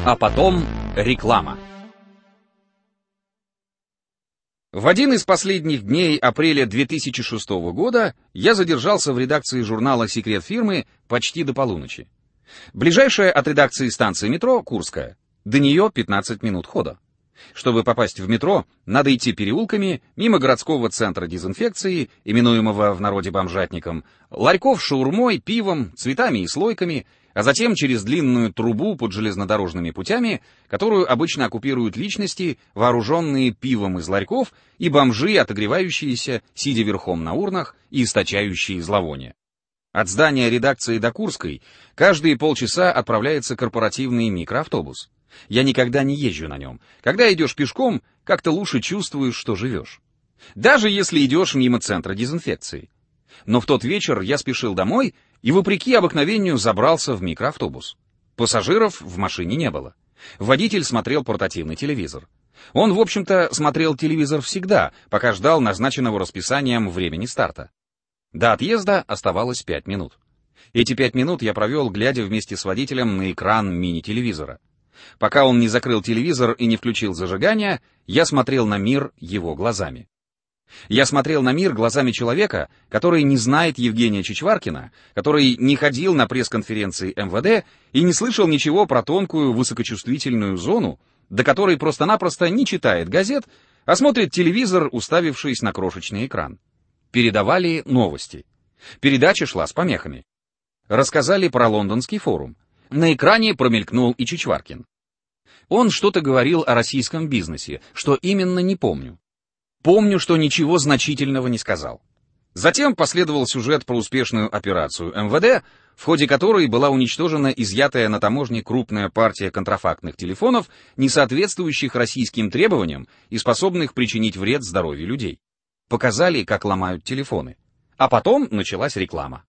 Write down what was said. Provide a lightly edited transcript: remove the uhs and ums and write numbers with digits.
А потом реклама. В один из последних дней апреля 2006 года я задержался в редакции журнала «Секрет фирмы» почти до полуночи. Ближайшая от редакции станция метро — Курская. До нее 15 минут хода. Чтобы попасть в метро, надо идти переулками, мимо городского центра дезинфекции, именуемого в народе бомжатником, ларьков с шаурмой, пивом, цветами и слойками, а затем через длинную трубу под железнодорожными путями, которую обычно оккупируют личности, вооруженные пивом из ларьков, и бомжи, отогревающиеся, сидя верхом на урнах и источающие зловоние. От здания редакции до Курской каждые полчаса отправляется корпоративный микроавтобус. Я никогда не езжу на нем. Когда идешь пешком, как-то лучше чувствуешь, что живешь. Даже если идешь мимо центра дезинфекции. Но в тот вечер я спешил домой и, вопреки обыкновению, забрался в микроавтобус. Пассажиров в машине не было. Водитель смотрел портативный телевизор. Он, в общем-то, смотрел телевизор всегда, пока ждал назначенного расписанием времени старта. До отъезда оставалось 5 минут. Эти 5 минут я провел, глядя вместе с водителем на экран мини-телевизора. Пока он не закрыл телевизор и не включил зажигание, я смотрел на мир его глазами. Я смотрел на мир глазами человека, который не знает Евгения Чичваркина, который не ходил на пресс-конференции МВД и не слышал ничего про тонкую высокочувствительную зону, до которой просто-напросто не читает газет, а смотрит телевизор, уставившись на крошечный экран. Передавали новости. Передача шла с помехами. Рассказали про лондонский форум. На экране промелькнул и Чичваркин. Он что-то говорил о российском бизнесе, что именно не помню. Помню, что ничего значительного не сказал. Затем последовал сюжет про успешную операцию МВД, в ходе которой была уничтожена изъятая на таможне крупная партия контрафактных телефонов, не соответствующих российским требованиям и способных причинить вред здоровью людей. Показали, как ломают телефоны. А потом началась реклама.